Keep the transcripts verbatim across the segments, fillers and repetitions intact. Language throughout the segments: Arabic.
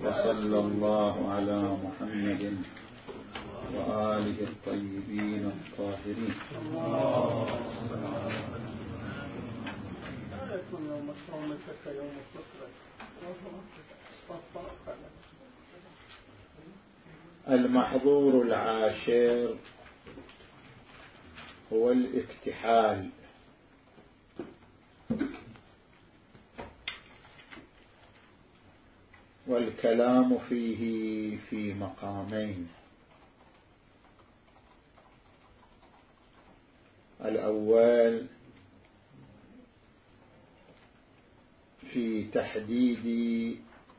وصلى الله على محمد وآله الطيبين الطاهرين. المحظور العاشر هو الاكتحال، والكلام فيه في مقامين. الأول في تحديد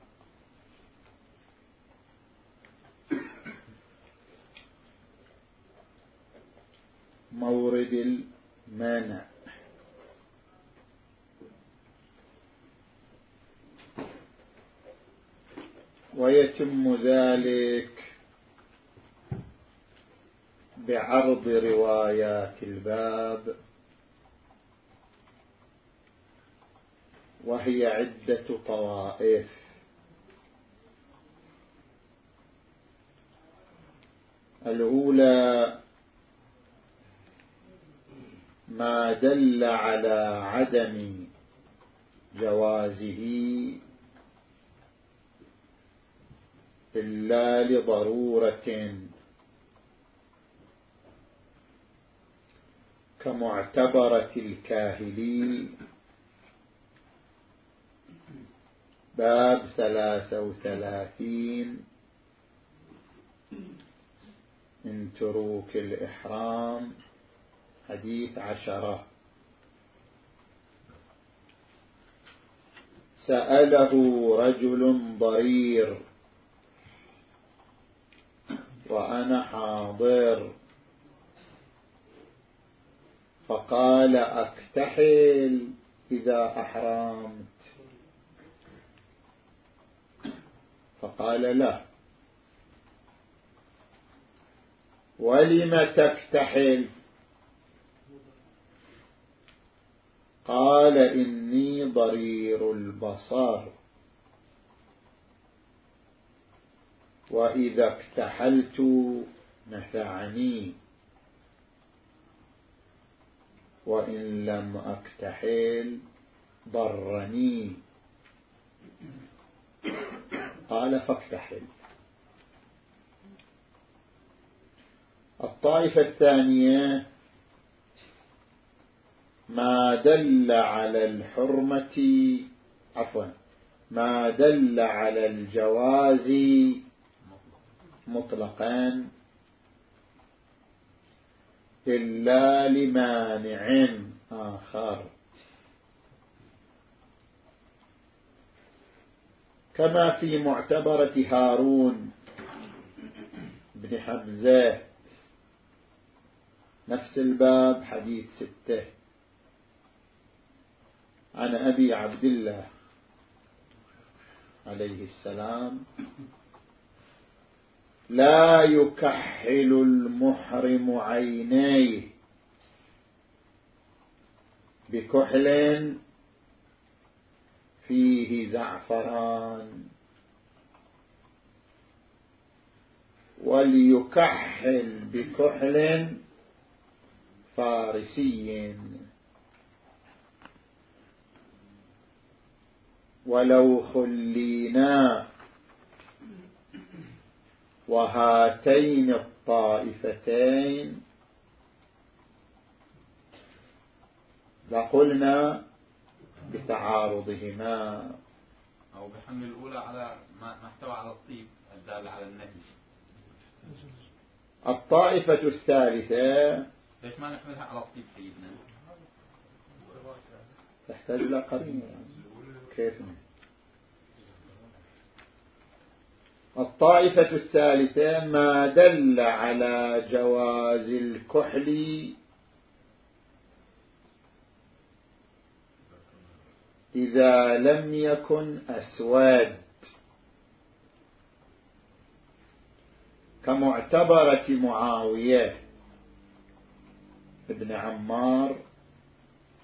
مورد المانع، ويتم ذلك بعرض روايات الباب، وهي عدة طوائف. الأولى ما دل على عدم جوازه إلا لضرورة، كمعتبرة الكاهلي باب ثلاثة وثلاثين من تروك الإحرام حديث عشرة. سأله رجل ضرير وأنا حاضر، فقال أكتحل إذا أحرمت؟ فقال لا. ولم تكتحل؟ قال إني ضرير البصر، وإذا اكتحلت نفعني، وإن لم أكتحل ضرني. قال فاكتحل. الطائفة الثانية ما دل على الحرمة، عفوا ما دل على الجواز مطلقا إلا لمانع آخر، كما في معتبرة هارون بن حمزة نفس الباب حديث ستة عن أبي عبد الله عليه السلام: لا يكحل المحرم عينيه بكحل فيه زعفران، وليكحل بكحل فارسي، ولو خلينا وهاتين الطائفتين لقلنا بتعارضهما، أو بحمل الأولى على ما احتوى على الطيب الدال على النهي. الطائفة الثالثة ليش ما نحملها على الطيب سيدنا؟ تحتاج إلى قرينة. كيف؟ الطائفة الثالثة ما دل على جواز الكحل إذا لم يكن أسود، كمعتبرة معاوية ابن عمار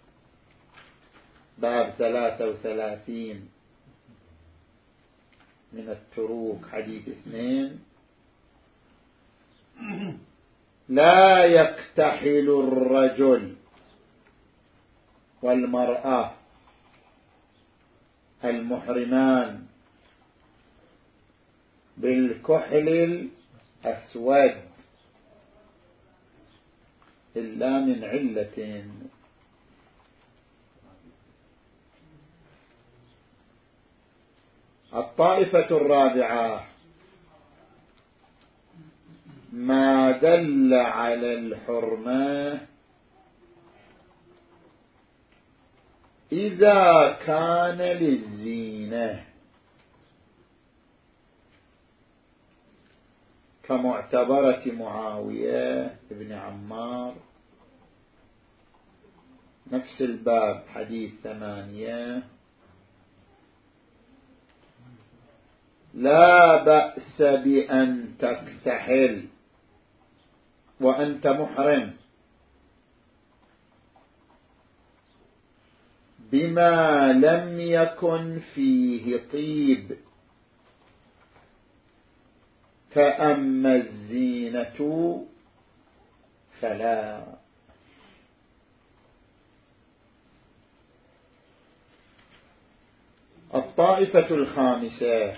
باب ثلاثة وثلاثين من التروك. حديث اثنين: لا يكتحل الرجل والمرأة المحرمان بالكحل الأسود إلا من علة. الطائفة الرابعة: ما دل على الحرمة إذا كان للزينة، كمعتبرة معاوية بن عمار، نفس الباب، حديث ثمانية: لا بأس بأن تكتحل وأنت محرم بما لم يكن فيه طيب، فأما الزينة فلا. الطائفة الخامسة: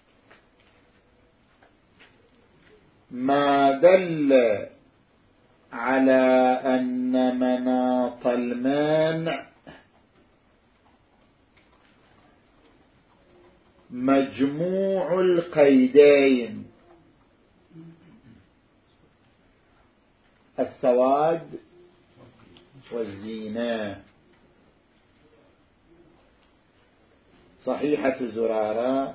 ما دل على أن مناط المانع مجموع القيدين، السواد والزينة. صحيحة زرارة،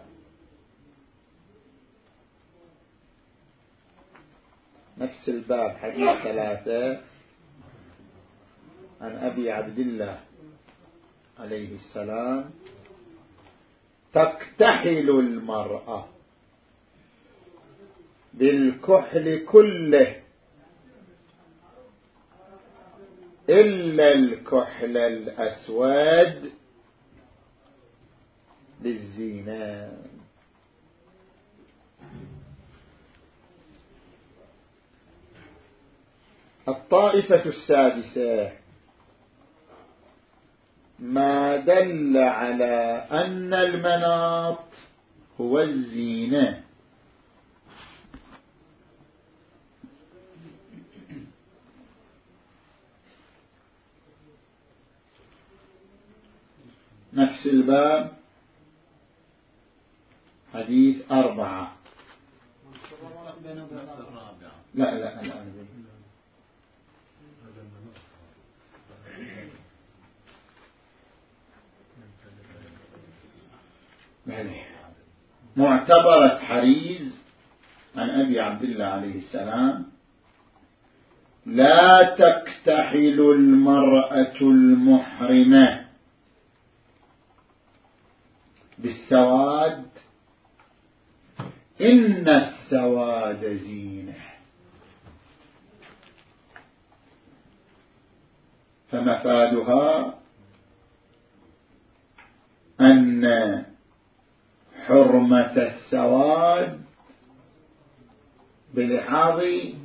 نفس الباب، حديث ثلاثة، عن أبي عبد الله عليه السلام: تكتحل المرأة بالكحل كله إلا الكحل الأسود للزينة. الطائفة السادسة: ما دل على أن المناط هو الزينة، نفس الباب، حديث أربعة. لا لا الآن معتبرة حريز عن أبي عبد الله عليه السلام: لا تكتحل المرأة المحرمة بالسواد إن السواد زينة. فمفادها أن حرمة السواد بلحاظ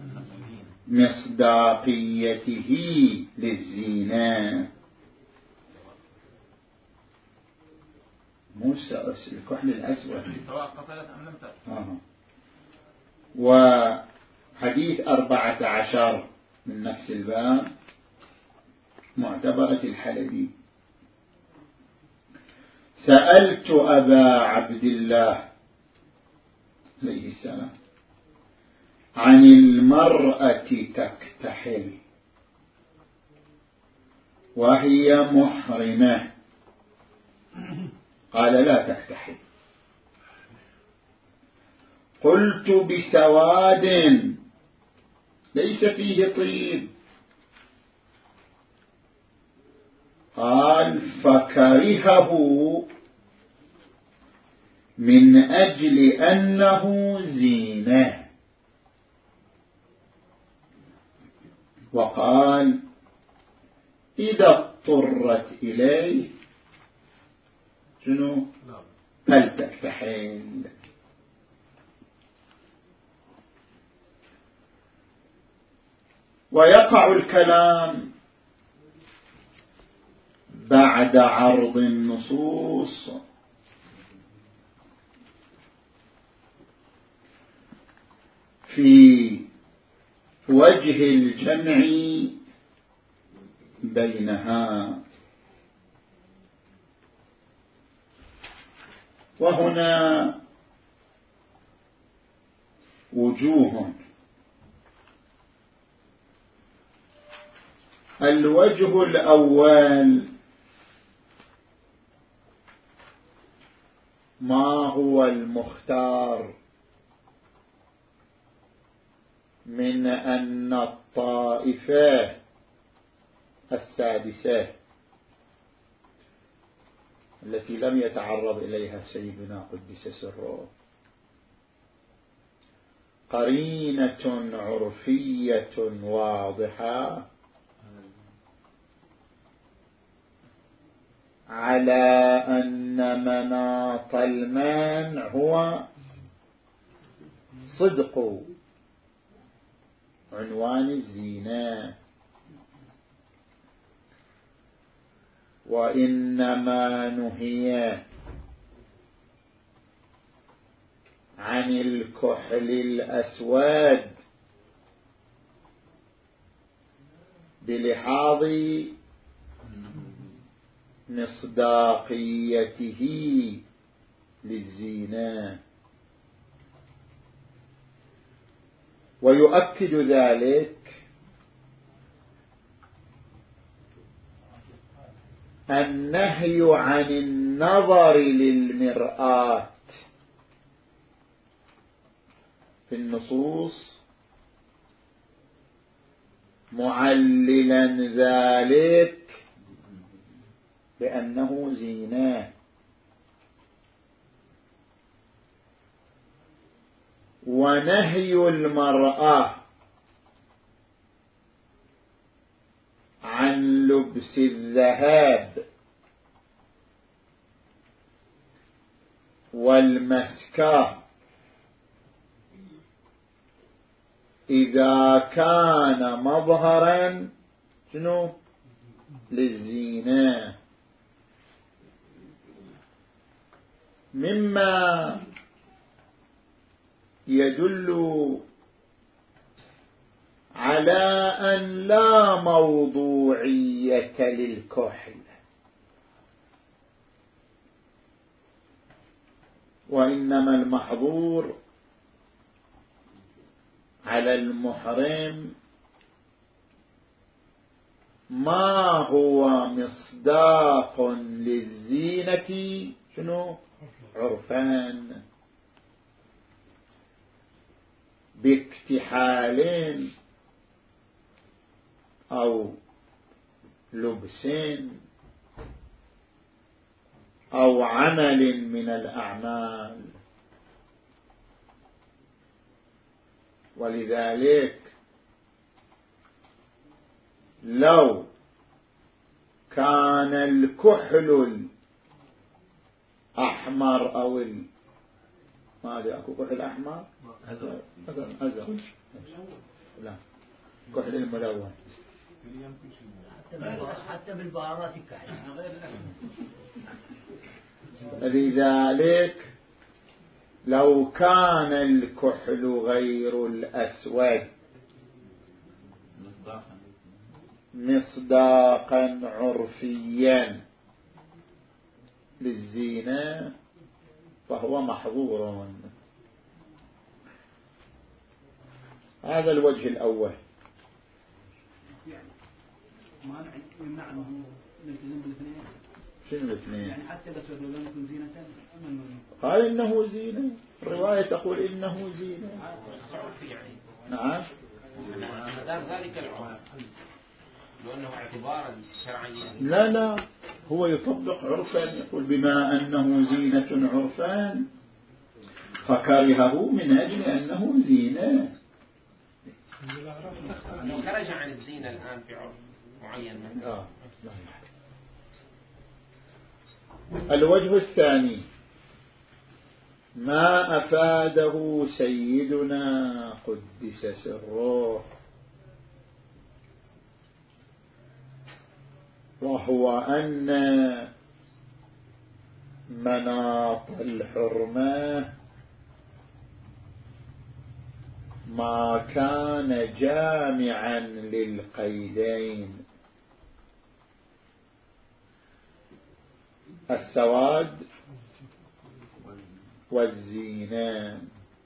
مصداقيته للزينة، موسى الكحل الأسود سواء قتلت أم لم تقتل. آه. وحديث أربعة عشر من نفس الباب، معتبرة الحلبي: سألت أبا عبد الله عليه السلام عن المرأة تكتحل وهي محرمة، قال لا تكتحل. قلت بسواد ليس فيه طيب، قال فكرهه من أجل أنه زينة، وقال إذا اضطرت إليه شنو فلتكتحل. ويقع الكلام بعد عرض النصوص في وجه الجمع بينها. وهنا وجوه: الوجه الأول ما هو المختار من أن الطائفة السادسة التي لم يتعرض إليها سيدنا قدس سره قرينة عرفية واضحة على أن مناط المانع هو صدق عنوان الزينة، وإنما نهي عن الكحل الأسود بلحاظ مصداقيته للزينة. ويؤكد ذلك النهي عن النظر للمرآة في النصوص معللا ذلك بأنه زينة، ونهي المرأة عن لبس الذهب والمسكة إذا كان مظهرا شنو للزينة، مما يدل على أن لا موضوعية للكحل، وإنما المحظور على المحرم ما هو مصداق للزينة شنو عرفان، باكتحال أو لبس أو عمل من الأعمال. ولذلك لو كان الكحل الأحمر أو ال... ماذا أكو كحل أحمر أزرق أزرق لا كحل الملون حتى بالبهارات الكحل. لذلك لو كان الكحل غير الأسود مصداقا عرفيا للزينة فهو محظور. هذا الوجه الأول. ما يمنع أنه نلتزم بالاثنين. شنو الاثنين؟ يعني حتى بس لو لم يكن زينة قال إنه زينة، الرواية تقول إنه زينة. نعم. مدار ذلك العرف لأنه اعتبارا شرعيا. لا لا هو يطبق عرفا، يقول بما أنه زينة عرفا فكرهه من أجل أنه زينة. لو خرج عن الزينة الآن في عرف معين آه. الوجه الثاني ما أفاده سيدنا قدس سره وهو أن مناط الحرمة ما كان جامعا للقيدين، السواد والزينة.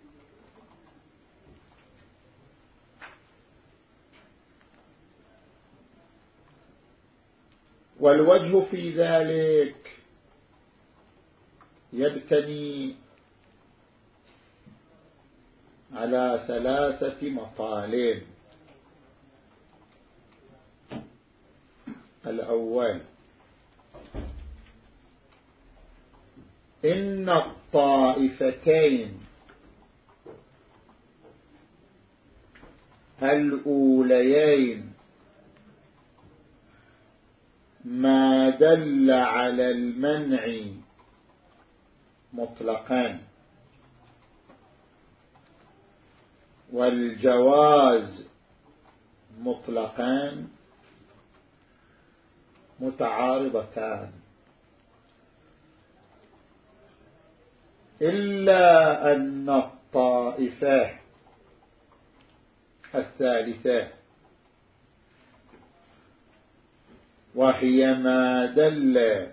والوجه في ذلك يبتني على ثلاثة مطالب. الأول إن الطائفتين الأوليين ما دل على المنع مطلقا والجواز مطلقا متعارضتان، إلا أن الطائفة الثالثة وهي ما دل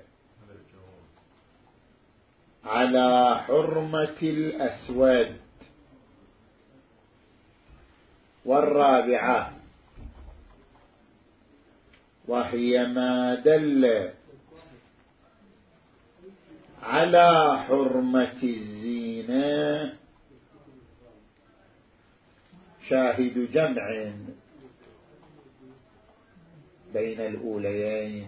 على حرمة الأسود، والرابعة وهي ما دل على حرمة الزينة شاهد جمع بين الأوليين.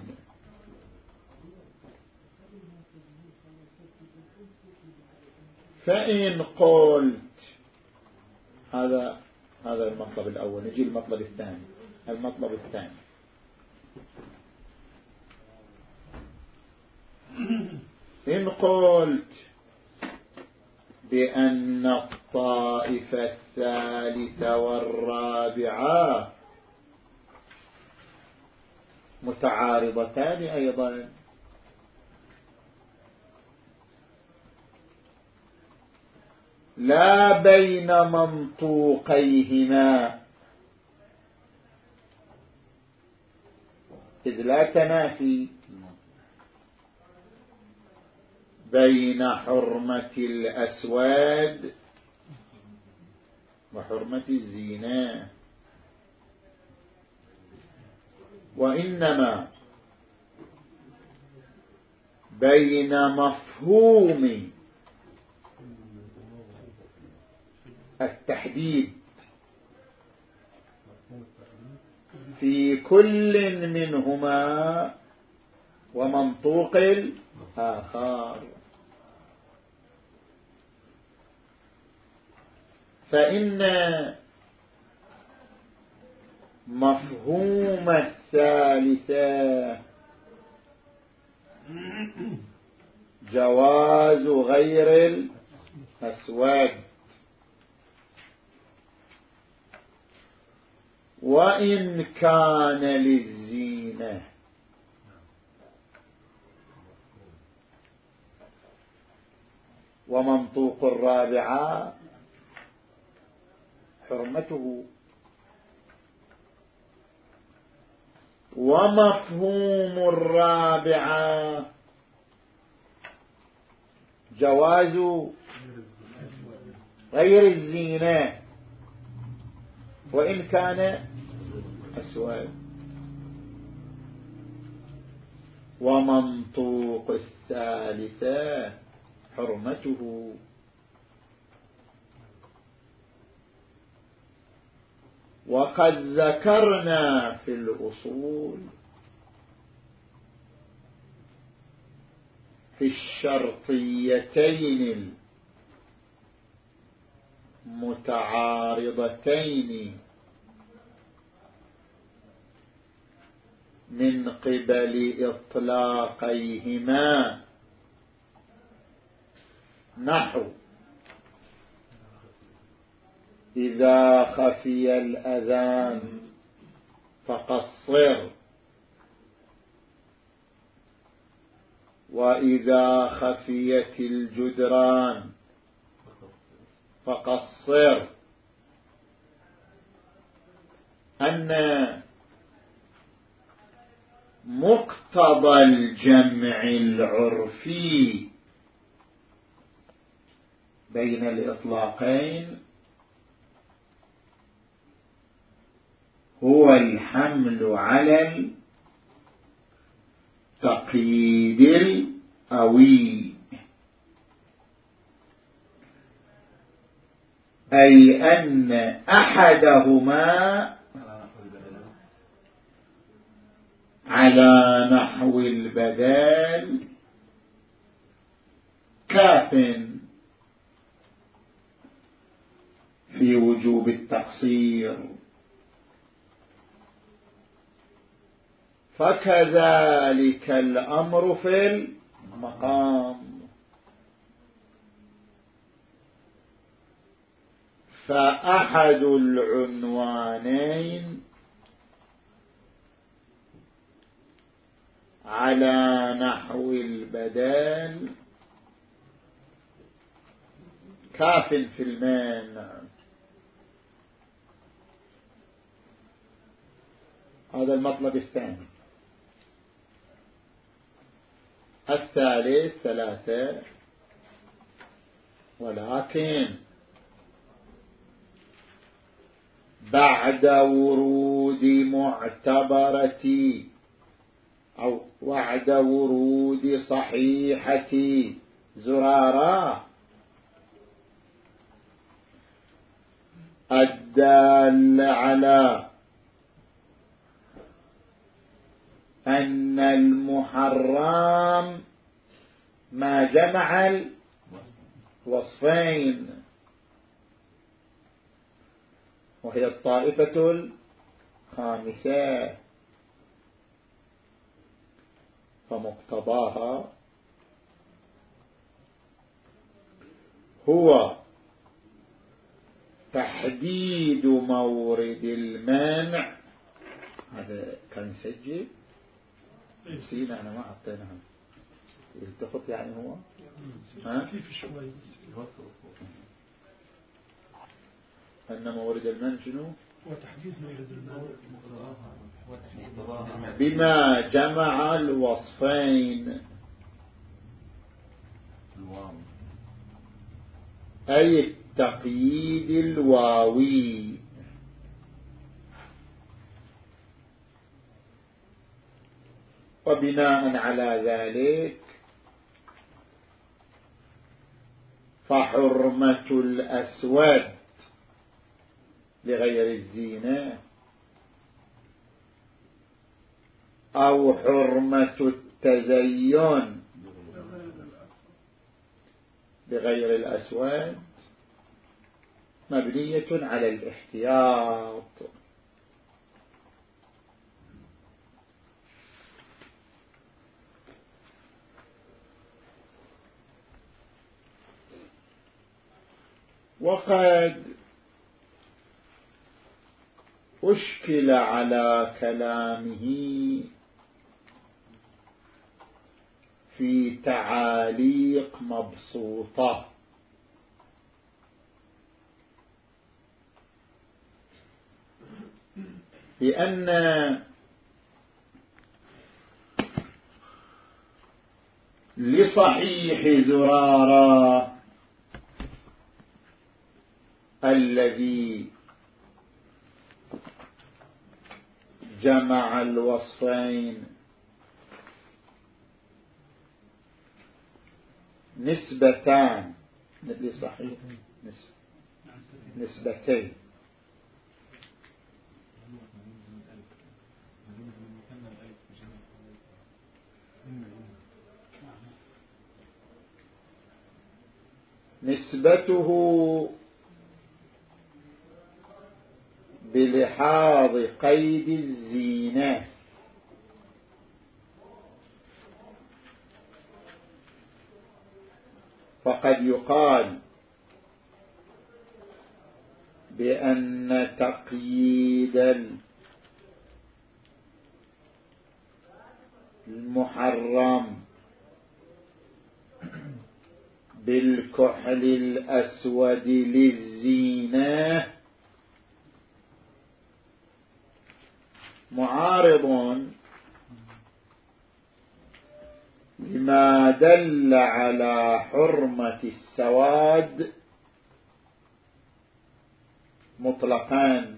فإن قلت هذا هذا المطلب الأول، نجي المطلب الثاني. المطلب الثاني إن قلت بأن الطائفة الثالثة والرابعة متعارضتان أيضا، لا بين منطوقيهما، إذ لا تنافي بين حرمة الأسود وحرمة الزينة، وإنما بين مفهوم التحديد في كل منهما ومنطوق الآخر. فإن مفهوم الثالثة جواز غير الأسود، وإن كان للزينة، ومنطوق الرابعة حرمته، ومفهوم الرابعة جواز غير الزينة وإن كان أسود، ومنطوق الثالثة حرمته. وقد ذكرنا في الأصول في الشرطيتين المتعارضتين من قبل إطلاقيهما نحو إذا خفي الأذان فقصر، وإذا خفيت الجدران فقصر، أن مقتضى الجمع العرفي بين الإطلاقين هو الحمل على التقييد الأوي، أي أن أحدهما على نحو البدال كاف في وجوب التقصير، فكذلك الأمر في المقام. فأحد العنوانين على نحو البدال كاف في المانع. هذا المطلب الثاني. الثالث ثلاثة، ولكن بعد ورود معتبرة أو بعد ورود صحيحة زرارة الدال على أن المحرم ما جمع الوصفين، وهي الطائفة الخامسة، فمقتضاها هو تحديد مورد المانع. هذا كان يسجل نسينا، أنا ما حطيناها يلتقط يعني هو ها؟ كيف شوي أن مورد المانع شنو؟ وتحديد مورد المانع بما جمع الوصفين، أي التقييد الواوي، وبناء على ذلك فحرمة الأسود لغير الزينة أو حرمة التزين بغير الأسود مبنية على الاحتياط. وقد أشكل على كلامه في تعاليق مبسوطة، لأن لصحيح زرارة الذي جمع الوصفين نسبتان، مثل صحيح نسبتين، نسبته بلحاظ قيد الزينة، فقد يقال بأن تقييد المحرم بالكحل الأسود للزينة معارض لما دل على حرمة السواد مطلقا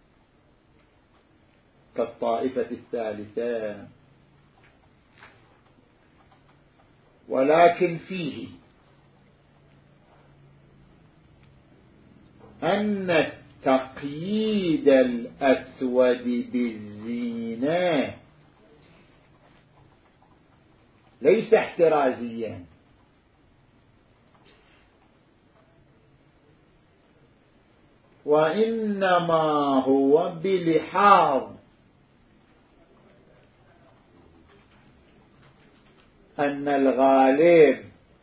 كالطائفة الثالثة، ولكن فيه أن التقييد الأسود بالزينة ليس احترازيا، وإنما هو بلحاظ أن الغالب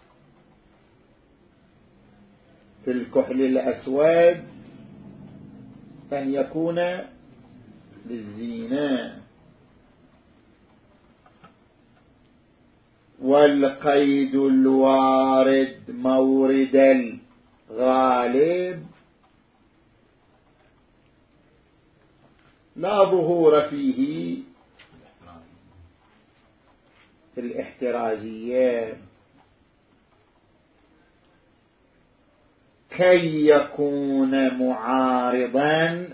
في الكحل الأسود أن يكون للزينة، والقيد الوارد مورد الغالب لا ظهور فيه في الاحترازية، كي يكون معارضا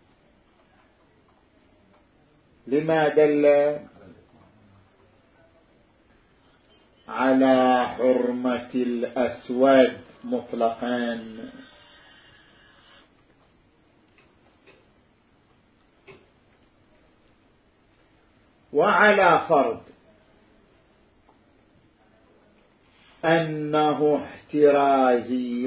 لما دل على حرمة الأسود مطلقا. وعلى فرض أنه احترازي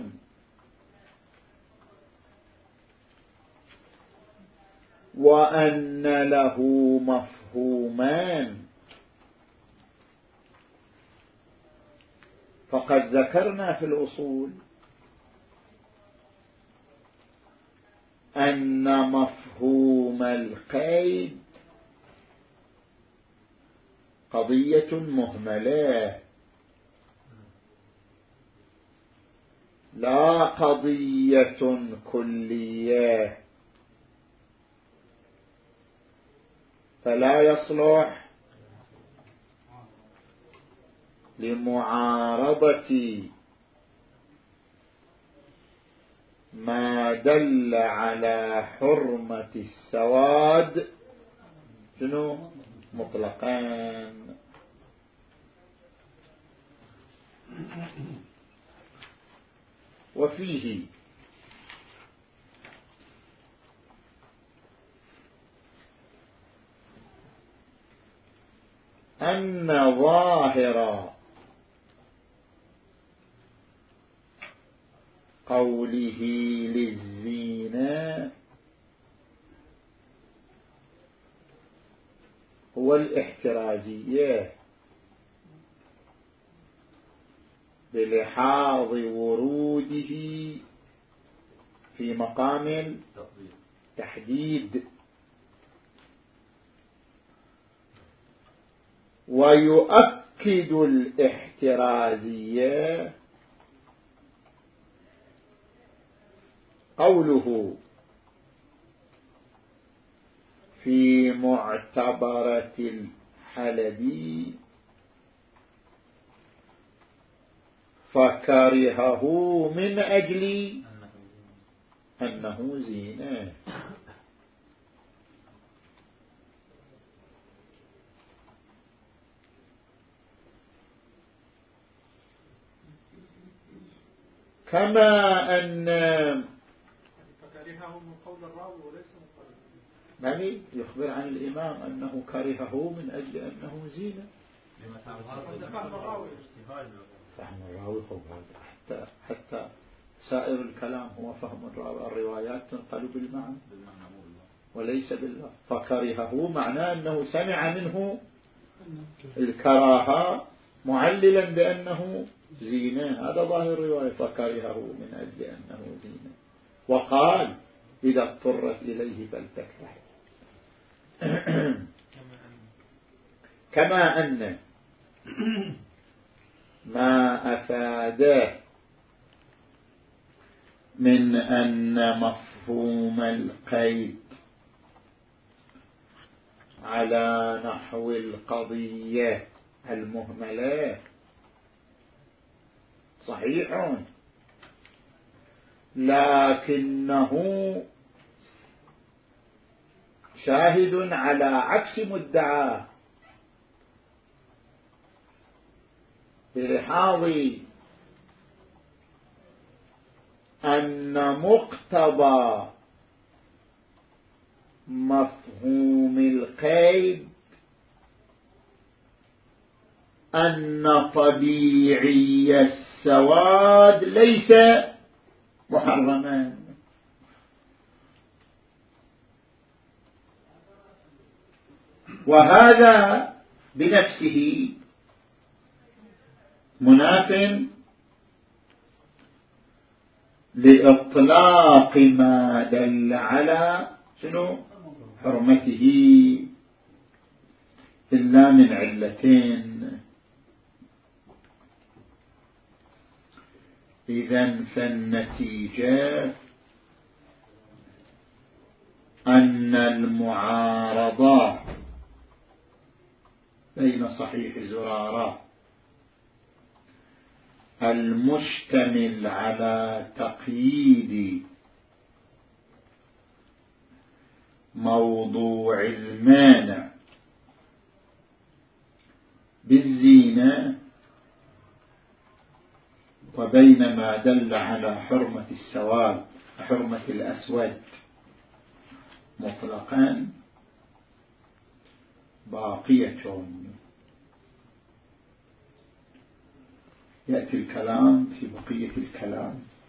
وأن له مفهومان، فقد ذكرنا في الأصول أن مفهوم القيد قضية مهملة لا قضية كلية، فلا يصلح لمعارضة ما دل على حرمة السواد شنو مطلقان. وفيه أن ظاهر قوله للزينة هو الاحترازية بلحاظ وروده في مقام التحديد، ويؤكد الاحترازية قوله في معتبرة الحلبي فكرهه من أجل أنه زينة. كما أن فكرهه من قول الراوي وليس من قول يعني يخبر عن الإمام أنه كرهه من أجل أنه زينة. فهم الراوي هو حتى حتى سائر الكلام هو فهم الراوي، الروايات تنقل بالمعنى وليس بالله. فكرهه معناه أنه سمع منه الكراهة معللا بأنه زينة، هذا ظاهر الرواية، فكرهه من أجل أنه زينة، وقال إذا اضطرت إليه فلتكتحل. كما أن ما أفاده من أن مفهوم القيد على نحو القضية المهملة صحيح، لكنه شاهد على عكس مدعاه بلحاظ أن مقتضى مفهوم القيد أن طبيعي السواد ليس محرما. وهذا بنفسه مناف لإطلاق ما دل على شنو حرمته إلا من علتين. إذن فالنتيجة أن المعارضة بين صحيح زرارة المشتمل على تقييد موضوع المانع بالزينة وبين ما دل على حرمة السواد حرمة الأسود مطلقا باقية. يأتي الكلام في بقية الكلام.